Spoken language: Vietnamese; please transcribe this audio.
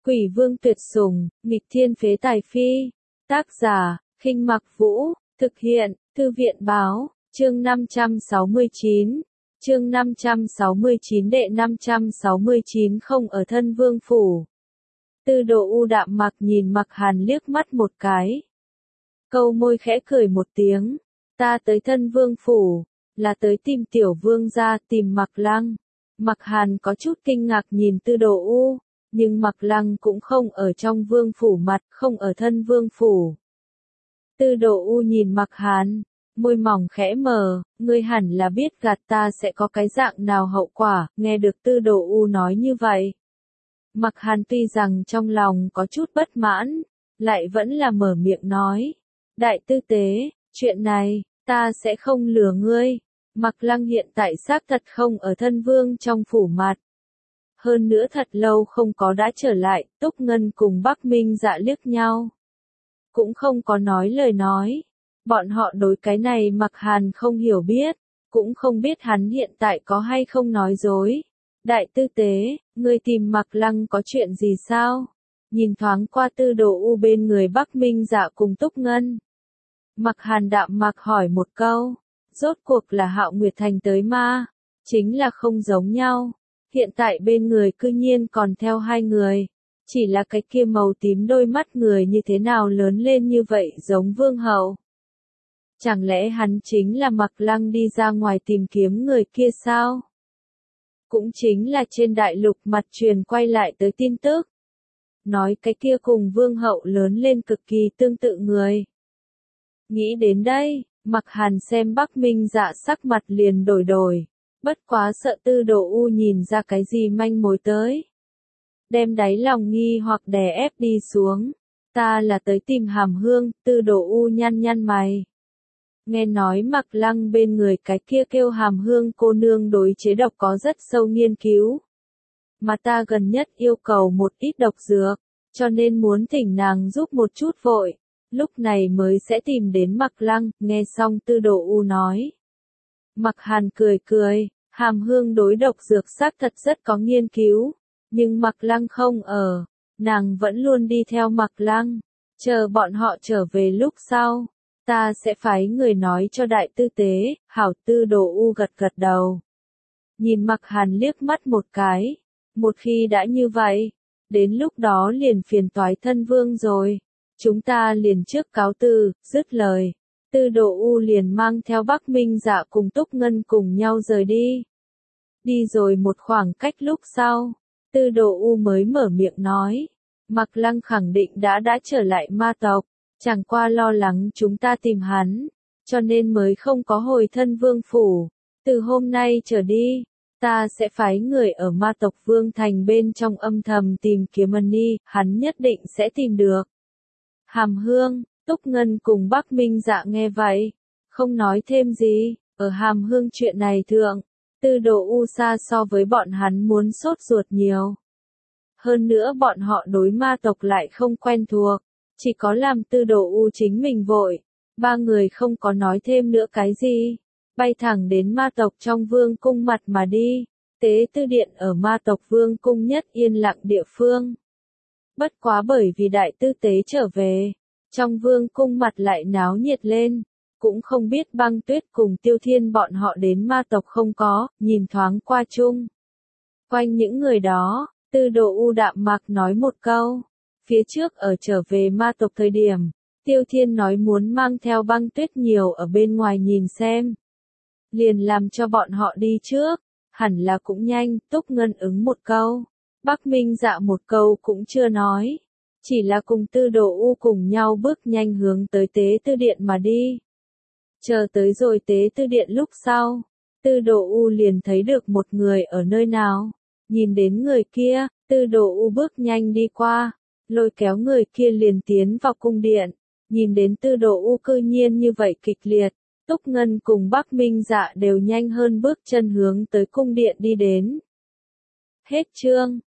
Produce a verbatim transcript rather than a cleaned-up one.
Quỷ vương tuyệt sủng, nghịch thiên phế tài phi. Tác giả, Khinh Mặc Vũ, thực hiện, Thư viện báo, chương năm trăm sáu mươi chín. Chương năm trăm sáu mươi chín đệ năm trăm sáu mươi chín không ở thân vương phủ. Tư Đồ U đạm mặc nhìn Mặc Hàn liếc mắt một cái. Câu môi khẽ cười một tiếng. Ta tới thân vương phủ, là tới tìm tiểu vương gia, tìm Mặc Lăng. Mặc Hàn có chút kinh ngạc nhìn Tư Đồ U, nhưng Mặc Lăng cũng không ở trong vương phủ mặt, không ở thân vương phủ. Tư Đồ U nhìn Mặc Hàn, môi mỏng khẽ mở, ngươi hẳn là biết gạt ta sẽ có cái dạng nào hậu quả, nghe được Tư Đồ U nói như vậy. Mặc Hàn tuy rằng trong lòng có chút bất mãn, lại vẫn là mở miệng nói. Đại tư tế, chuyện này, ta sẽ không lừa ngươi. Mặc Lăng hiện tại xác thật không ở thân vương trong phủ mặt. Hơn nữa thật lâu không có đã trở lại, Túc Ngân cùng Bắc Minh Dạ liếc nhau. Cũng không có nói lời nói. Bọn họ đối cái này Mặc Hàn không hiểu biết, cũng không biết hắn hiện tại có hay không nói dối. Đại tư tế, ngươi tìm Mặc Lăng có chuyện gì sao? Nhìn thoáng qua Tư Đồ U bên người Bắc Minh Dạ cùng Túc Ngân. Mặc Hàn đạm mặc hỏi một câu, rốt cuộc là Hạo Nguyệt Thành tới ma, chính là không giống nhau. Hiện tại bên người cư nhiên còn theo hai người, chỉ là cái kia màu tím đôi mắt người như thế nào lớn lên như vậy giống vương hậu. Chẳng lẽ hắn chính là Mặc Lăng đi ra ngoài tìm kiếm người kia sao? Cũng chính là trên đại lục mặt truyền quay lại tới tin tức. Nói cái kia cùng vương hậu lớn lên cực kỳ tương tự người. Nghĩ đến đây, Mặc Hàn xem Bắc Minh Dạ sắc mặt liền đổi đổi. Bất quá sợ Tư Đồ U nhìn ra cái gì manh mối tới. Đem đáy lòng nghi hoặc đè ép đi xuống. Ta là tới tìm Hàm Hương, Tư Đồ U nhăn nhăn mày. Nghe nói Mặc Lăng bên người cái kia kêu Hàm Hương cô nương đối chế độc có rất sâu nghiên cứu. Mà ta gần nhất yêu cầu một ít độc dược, cho nên muốn thỉnh nàng giúp một chút vội. Lúc này mới sẽ tìm đến Mặc Lăng, nghe xong Tư Đồ U nói. Mặc Hàn cười cười, Hàm Hương đối độc dược xác thật rất có nghiên cứu, nhưng Mặc Lăng không ở, nàng vẫn luôn đi theo Mặc Lăng, chờ bọn họ trở về lúc sau, ta sẽ phái người nói cho đại tư tế. Hảo. Tư Đồ U gật gật đầu. Nhìn Mặc Hàn liếc mắt một cái, một khi đã như vậy, đến lúc đó liền phiền toái thân vương rồi. Chúng ta liền trước cáo từ, dứt lời. Tư Đồ U liền mang theo Bắc Minh Dạ cùng Túc Ngân cùng nhau rời đi. Đi rồi một khoảng cách lúc sau, Tư Đồ U mới mở miệng nói. Mặc Lăng khẳng định đã đã trở lại ma tộc, chẳng qua lo lắng chúng ta tìm hắn, cho nên mới không có hồi thân vương phủ. Từ hôm nay trở đi, ta sẽ phái người ở ma tộc vương thành bên trong âm thầm tìm kiếm ân ni, hắn nhất định sẽ tìm được. Hàm Hương, Túc Ngân cùng Bắc Minh Dạ nghe vậy, không nói thêm gì. Ở Hàm Hương chuyện này thượng, Tư Đồ U xa so với bọn hắn muốn sốt ruột nhiều. Hơn nữa bọn họ đối ma tộc lại không quen thuộc, chỉ có làm Tư Đồ U chính mình vội. Ba người không có nói thêm nữa cái gì, bay thẳng đến ma tộc trong vương cung mặt mà đi. Tế tư điện ở ma tộc vương cung nhất yên lặng địa phương. Bất quá bởi vì đại tư tế trở về, trong vương cung mặt lại náo nhiệt lên, cũng không biết Băng Tuyết cùng Tiêu Thiên bọn họ đến ma tộc không có, nhìn thoáng qua chung. Quanh những người đó, Tư Đồ U đạm mặc nói một câu, phía trước ở trở về ma tộc thời điểm, Tiêu Thiên nói muốn mang theo Băng Tuyết nhiều ở bên ngoài nhìn xem. Liền làm cho bọn họ đi trước, hẳn là cũng nhanh. Túc Ngân ứng một câu. Bắc Minh Dạ một câu cũng chưa nói, chỉ là cùng Tư Đồ U cùng nhau bước nhanh hướng tới tế tư điện mà đi. Chờ tới rồi tế tư điện lúc sau, Tư Đồ U liền thấy được một người ở nơi nào. Nhìn đến người kia, Tư Đồ U bước nhanh đi qua, lôi kéo người kia liền tiến vào cung điện. Nhìn đến Tư Đồ U cư nhiên như vậy kịch liệt, Túc Ngân cùng Bắc Minh Dạ đều nhanh hơn bước chân hướng tới cung điện đi đến. Hết chương.